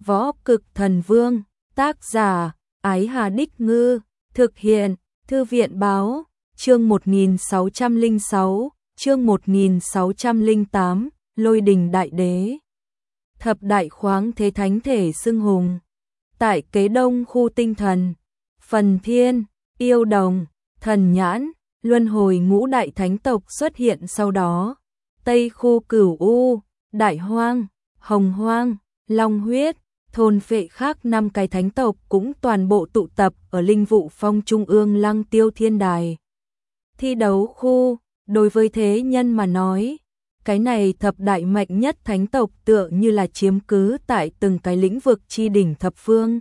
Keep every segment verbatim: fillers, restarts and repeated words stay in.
Võ Cực Thần Vương, tác giả, Ái Hà Đích Ngư, thực hiện, Thư viện Báo, chương một nghìn sáu trăm lẻ sáu, chương một nghìn sáu trăm lẻ tám, Lôi Đình Đại Đế. Thập đại khoáng thế thánh thể xưng hùng. Tại Kế Đông khu tinh thần, Phần Thiên, Yêu Đồng, Thần Nhãn, Luân Hồi ngũ đại thánh tộc xuất hiện sau đó. Tây khu Cửu U, Đại Hoang, Hồng Hoang, Long Huyết, thôn phệ khác năm cái thánh tộc cũng toàn bộ tụ tập ở Linh Vụ Phong Trung ương Lăng Tiêu Thiên Đài. Thi đấu khu, đối với thế nhân mà nói, cái này thập đại mạnh nhất thánh tộc tựa như là chiếm cứ tại từng cái lĩnh vực chi đỉnh thập phương.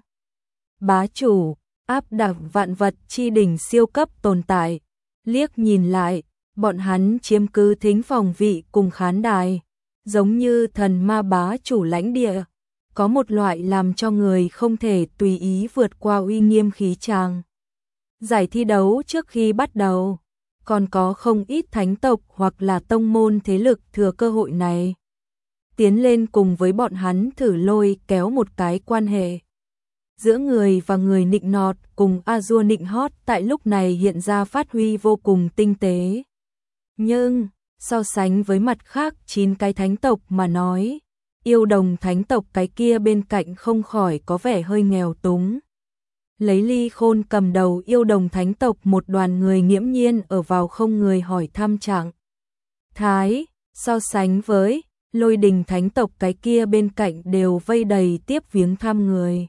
Bá chủ, áp đảo vạn vật chi đỉnh siêu cấp tồn tại, liếc nhìn lại, bọn hắn chiếm cứ thính phòng vị cùng khán đài, giống như thần ma bá chủ lãnh địa, có một loại làm cho người không thể tùy ý vượt qua uy nghiêm khí tràng. Giải thi đấu trước khi bắt đầu, còn có không ít thánh tộc hoặc là tông môn thế lực thừa cơ hội này tiến lên cùng với bọn hắn thử lôi kéo một cái quan hệ. Giữa người và người nịnh nọt cùng A-dua nịnh hót tại lúc này hiện ra phát huy vô cùng tinh tế. Nhưng, so sánh với mặt khác chín cái thánh tộc mà nói, Yêu Đồng thánh tộc cái kia bên cạnh không khỏi có vẻ hơi nghèo túng. Lấy Ly Khôn cầm đầu Yêu Đồng thánh tộc một đoàn người nghiễm nhiên ở vào không người hỏi thăm trạng thái, so sánh với Lôi Đình thánh tộc cái kia bên cạnh đều vây đầy tiếp viếng thăm người.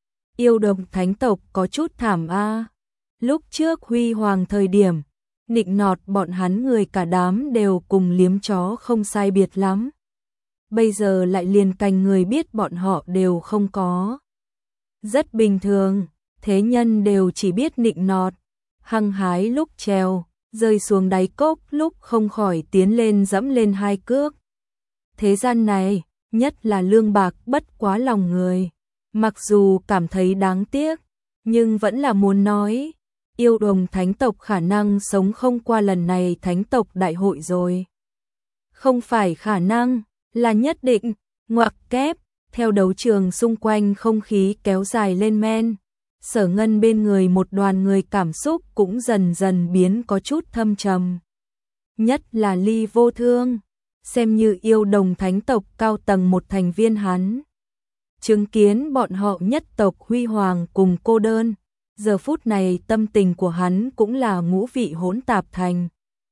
Yêu Đồng thánh tộc có chút thảm a. Lúc trước huy hoàng thời điểm, nịnh nọt bọn hắn người cả đám đều cùng liếm chó không sai biệt lắm. Bây giờ lại liền cành người biết bọn họ đều không có. Rất bình thường, thế nhân đều chỉ biết nịnh nọt, hăng hái lúc trèo, rơi xuống đáy cốc lúc không khỏi tiến lên dẫm lên hai cước. Thế gian này, nhất là lương bạc bất quá lòng người. Mặc dù cảm thấy đáng tiếc, nhưng vẫn là muốn nói, Yêu Đồng thánh tộc khả năng sống không qua lần này thánh tộc đại hội rồi. Không phải khả năng, là nhất định, ngoặc kép, theo đấu trường xung quanh không khí kéo dài lên men. Sở Ngân bên người một đoàn người cảm xúc cũng dần dần biến có chút thâm trầm. Nhất là Ly Vô Thương, xem như Yêu Đồng thánh tộc cao tầng một thành viên hắn. Chứng kiến bọn họ nhất tộc huy hoàng cùng cô đơn, giờ phút này tâm tình của hắn cũng là ngũ vị hỗn tạp thành.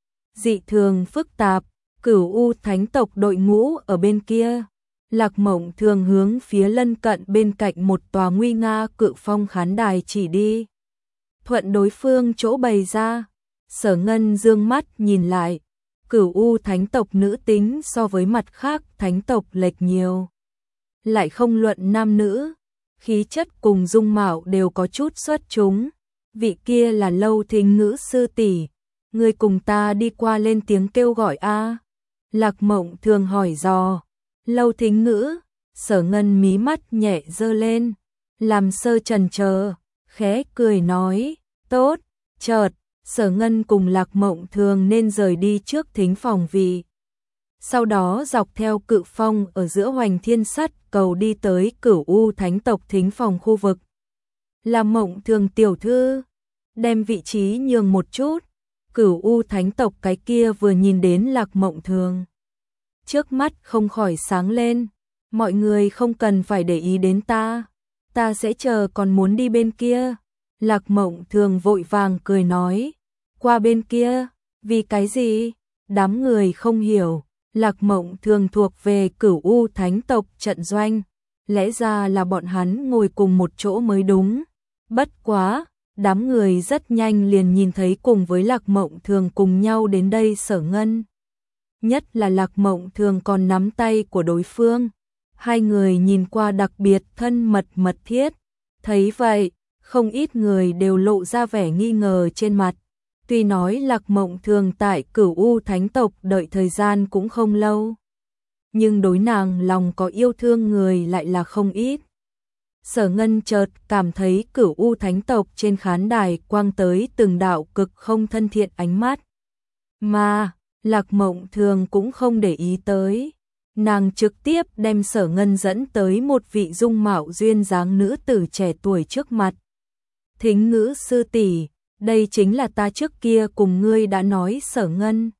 Dị thường phức tạp, Cửu U thánh tộc đội ngũ ở bên kia, Lạc Mộng thường hướng phía lân cận bên cạnh một tòa nguy nga cự phong khán đài chỉ đi. Thuận đối phương chỗ bày ra, Sở Ngân dương mắt nhìn lại, Cửu U thánh tộc nữ tính so với mặt khác thánh tộc lệch nhiều. Lại không luận nam nữ, khí chất cùng dung mạo đều có chút xuất chúng. Vị kia là Lâu Thính Ngữ sư tỷ, người cùng ta đi qua lên tiếng kêu gọi a. Lạc Mộng thường hỏi dò. Lâu Thính Ngữ, Sở Ngân mí mắt nhẹ giơ lên, làm sơ chần chờ, khẽ cười nói, tốt. Chợt, Sở Ngân cùng Lạc Mộng thường nên rời đi trước thính phòng vị. Sau đó dọc theo cự phong ở giữa Hoành Thiên Sắt cầu đi tới Cửu U thánh tộc thính phòng khu vực. Là Mộng thường tiểu thư, đem vị trí nhường một chút. Cửu U thánh tộc cái kia vừa nhìn đến Lạc Mộng thường, trước mắt không khỏi sáng lên. Mọi người không cần phải để ý đến ta, ta sẽ chờ, còn muốn đi bên kia. Lạc Mộng thường vội vàng cười nói, qua bên kia, vì cái gì? Đám người không hiểu. Lạc Mộng thường thuộc về Cửu U thánh tộc trận doanh, lẽ ra là bọn hắn ngồi cùng một chỗ mới đúng. Bất quá, đám người rất nhanh liền nhìn thấy cùng với Lạc Mộng thường cùng nhau đến đây Sở Ngân. Nhất là Lạc Mộng thường còn nắm tay của đối phương, hai người nhìn qua đặc biệt thân mật mật thiết. Thấy vậy, không ít người đều lộ ra vẻ nghi ngờ trên mặt. Tuy nói Lạc Mộng thường tại Cửu U thánh tộc đợi thời gian cũng không lâu, nhưng đối nàng lòng có yêu thương người lại là không ít. Sở Ngân chợt cảm thấy Cửu U thánh tộc trên khán đài quang tới từng đạo cực không thân thiện ánh mắt, mà Lạc Mộng thường cũng không để ý tới. nàng trực tiếp đem Sở Ngân dẫn tới một vị dung mạo duyên dáng nữ tử trẻ tuổi trước mặt. Thính Ngữ sư tỷ, đây chính là ta trước kia cùng ngươi đã nói. Sở Ngân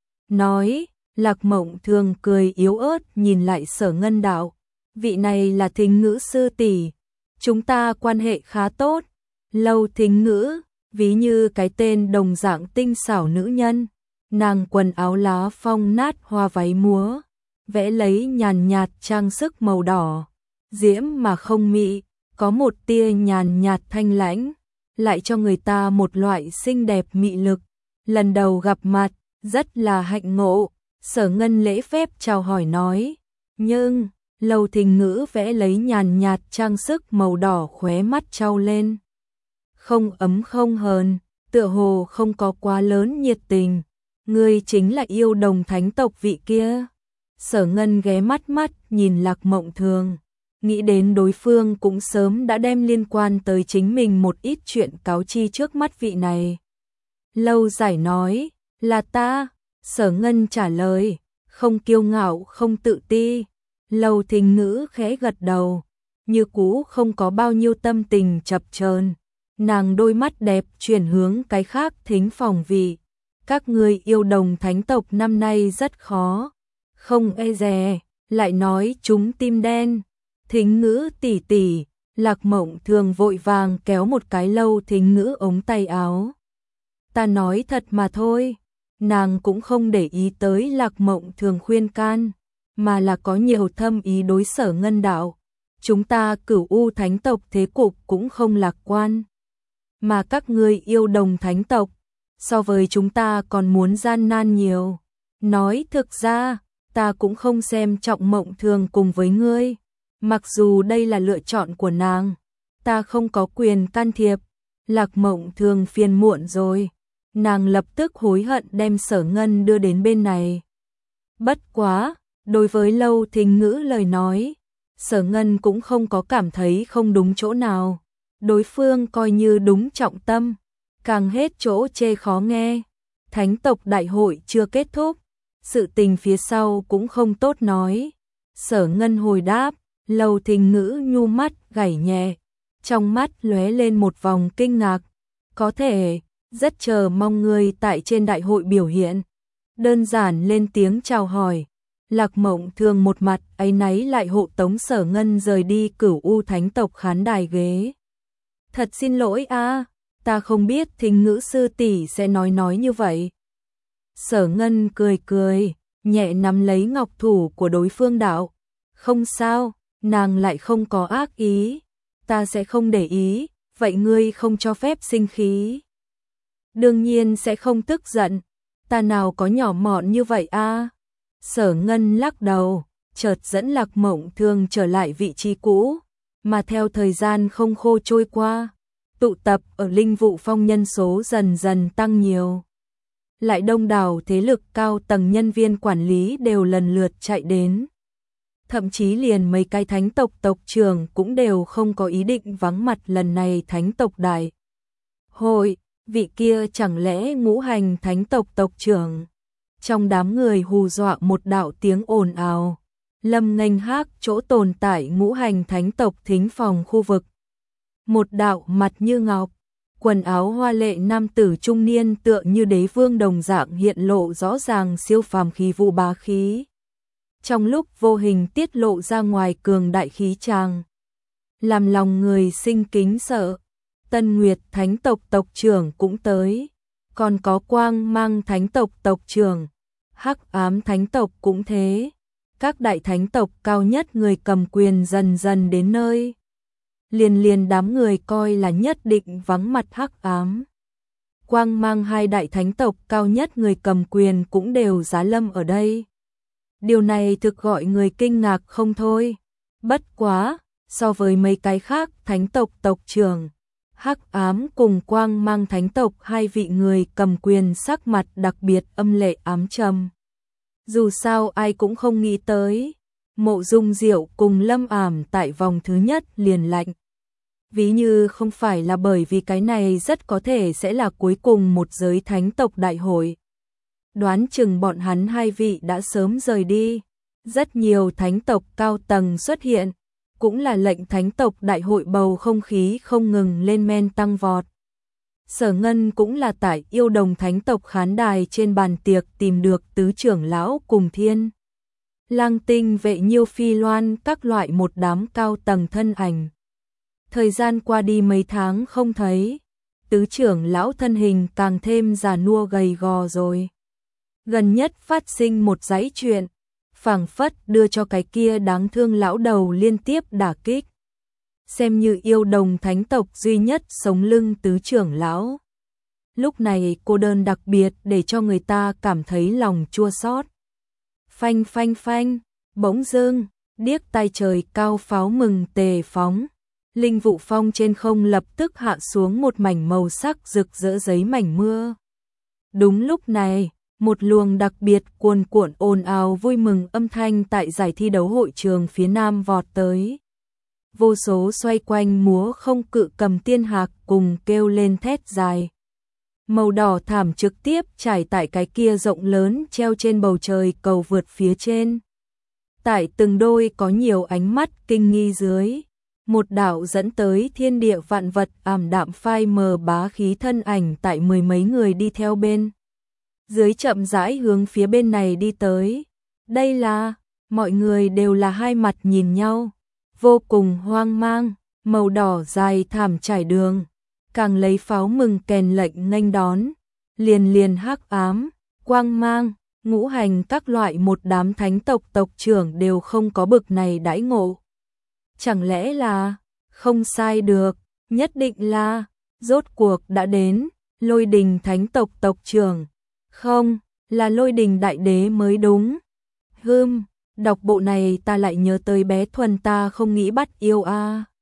nói. Lạc Mộng Thường cười yếu ớt nhìn lại Sở Ngân đạo, vị này là Thính Ngữ sư tỷ, chúng ta quan hệ khá tốt. Lâu Thính Ngữ, ví như cái tên đồng dạng tinh xảo nữ nhân, nàng quần áo lá phong nát hoa váy múa, vẽ lấy nhàn nhạt trang sức màu đỏ, diễm mà không mị, có một tia nhàn nhạt thanh lãnh, lại cho người ta một loại xinh đẹp mị lực. Lần đầu gặp mặt, rất là hạnh ngộ. Sở Ngân lễ phép chào hỏi nói, nhưng Lâu Thính Ngữ vẽ lấy nhàn nhạt trang sức màu đỏ, khóe mắt trao lên. Không ấm không hờn, tựa hồ không có quá lớn nhiệt tình. Ngươi chính là yêu đồng thánh tộc vị kia. Sở Ngân ghé mắt mắt nhìn Lạc Mộng Thường, nghĩ đến đối phương cũng sớm đã đem liên quan tới chính mình một ít chuyện cáo chi trước mắt vị này. Lâu Giải nói, là ta. Sở Ngân trả lời, không kiêu ngạo không tự ti. Lâu Thính Ngữ khẽ gật đầu, như cũ không có bao nhiêu tâm tình chập chờn. Nàng đôi mắt đẹp chuyển hướng cái khác thính phòng vị. Các ngươi yêu đồng thánh tộc năm nay rất khó, không e dè, lại nói chúng tim đen. Thính Ngữ tỷ tỷ, Lạc Mộng Thường vội vàng kéo một cái Lâu Thính Ngữ ống tay áo. Ta nói thật mà thôi. Nàng cũng không để ý tới Lạc Mộng Thường khuyên can, mà là có nhiều thâm ý đối Sở Ngân đạo. Chúng ta Cửu U thánh tộc thế cục cũng không lạc quan, mà các ngươi yêu đồng thánh tộc, so với chúng ta còn muốn gian nan nhiều. Nói thực ra, ta cũng không xem trọng Mộng Thường cùng với ngươi, mặc dù đây là lựa chọn của nàng, ta không có quyền can thiệp. Lạc Mộng Thường phiền muộn rồi. Nàng lập tức hối hận đem Sở Ngân đưa đến bên này. Bất quá, đối với Lâu Thính Ngữ lời nói, Sở Ngân cũng không có cảm thấy không đúng chỗ nào. Đối phương coi như đúng trọng tâm, càng hết chỗ chê khó nghe. Thánh tộc đại hội chưa kết thúc, sự tình phía sau cũng không tốt nói. Sở Ngân hồi đáp, Lâu Thính Ngữ nhu mắt gảy nhẹ, trong mắt lóe lên một vòng kinh ngạc. Có thể, rất chờ mong ngươi tại trên đại hội biểu hiện. Đơn giản lên tiếng chào hỏi. Lạc Mộng Thường một mặt áy náy lại hộ tống Sở Ngân rời đi Cửu U thánh tộc khán đài ghế. Thật xin lỗi a, ta không biết Thính Ngữ sư tỷ sẽ nói nói như vậy. Sở Ngân cười cười, nhẹ nắm lấy ngọc thủ của đối phương đạo. Không sao, nàng lại không có ác ý, ta sẽ không để ý, vậy ngươi không cho phép sinh khí. Đương nhiên sẽ không tức giận, ta nào có nhỏ mọn như vậy a. Sở Ngân lắc đầu, chợt dẫn Lạc Mộng Thường trở lại vị trí cũ, mà theo thời gian không khô trôi qua, tụ tập ở Linh Vụ Phong nhân số dần dần tăng nhiều. Lại đông đảo thế lực cao tầng nhân viên quản lý đều lần lượt chạy đến. Thậm chí liền mấy cái thánh tộc tộc trưởng cũng đều không có ý định vắng mặt lần này thánh tộc đại hội. Vị kia chẳng lẽ Ngũ Hành thánh tộc tộc trưởng? Trong đám người hù dọa một đạo tiếng ồn ào. Lâm nghênh hác chỗ tồn tại Ngũ Hành thánh tộc thính phòng khu vực. Một đạo mặt như ngọc, quần áo hoa lệ nam tử trung niên tựa như đế vương đồng dạng hiện lộ rõ ràng siêu phàm khí vũ bá khí. Trong lúc vô hình tiết lộ ra ngoài cường đại khí tràng, làm lòng người sinh kính sợ. Tân Nguyệt thánh tộc tộc trưởng cũng tới, còn có Quang Mang thánh tộc tộc trưởng, Hắc Ám thánh tộc cũng thế. Các đại thánh tộc cao nhất người cầm quyền dần dần đến nơi. Liền liền đám người coi là nhất định vắng mặt Hắc Ám. Quang Mang hai đại thánh tộc cao nhất người cầm quyền cũng đều giá lâm ở đây. Điều này thực gọi người kinh ngạc không thôi. Bất quá, so với mấy cái khác thánh tộc tộc trưởng, Hắc Ám cùng Quang Mang thánh tộc hai vị người cầm quyền sắc mặt đặc biệt âm lệ ám trầm. Dù sao ai cũng không nghĩ tới, Mộ Dung Diệu cùng Lâm Ảm tại vòng thứ nhất liền lạnh. Ví như không phải là bởi vì cái này rất có thể sẽ là cuối cùng một giới thánh tộc đại hội. Đoán chừng bọn hắn hai vị đã sớm rời đi. Rất nhiều thánh tộc cao tầng xuất hiện, cũng là lệnh thánh tộc đại hội bầu không khí không ngừng lên men tăng vọt. Sở Ngân cũng là tại Yêu Đồng thánh tộc khán đài trên bàn tiệc tìm được tứ trưởng lão cùng Thiên Lang Tinh vệ Nhiêu Phi Loan các loại một đám cao tầng thân ảnh. Thời gian qua đi mấy tháng không thấy, tứ trưởng lão thân hình càng thêm già nua gầy gò rồi. Gần nhất phát sinh một dãy chuyện, phảng phất đưa cho cái kia đáng thương lão đầu liên tiếp đả kích. Xem như Yêu Đồng thánh tộc duy nhất sống lưng tứ trưởng lão. Lúc này cô đơn đặc biệt để cho người ta cảm thấy lòng chua xót. Phanh phanh phanh, bỗng dưng, điếc tai trời cao pháo mừng tề phóng. Linh vụ phong trên không lập tức hạ xuống một mảnh màu sắc rực rỡ giấy mảnh mưa. Đúng lúc này, một luồng đặc biệt cuồn cuộn ồn ào vui mừng âm thanh tại giải thi đấu hội trường phía nam vọt tới. Vô số xoay quanh múa không cự cầm tiên hạc cùng kêu lên thét dài. Màu đỏ thảm trực tiếp trải tại cái kia rộng lớn treo trên bầu trời cầu vượt phía trên. Tại từng đôi có nhiều ánh mắt kinh nghi dưới. Một đạo dẫn tới thiên địa vạn vật ảm đạm phai mờ bá khí thân ảnh tại mười mấy người đi theo bên. Dưới chậm rãi hướng phía bên này đi tới. Đây là, mọi người đều là hai mặt nhìn nhau. Vô cùng hoang mang, màu đỏ dài thảm trải đường. Càng lấy pháo mừng kèn lệnh nghênh đón. Liền liền hắc ám, quang mang, ngũ hành các loại một đám thánh tộc tộc trưởng đều không có bực này đãi ngộ. Chẳng lẽ là, không sai được, nhất định là, rốt cuộc đã đến, Lôi Đình thánh tộc tộc trưởng. Không, là Lôi Đình đại đế mới đúng. Hừm, đọc bộ này ta lại nhớ tới bé Thuần ta không nghĩ bắt yêu a. À.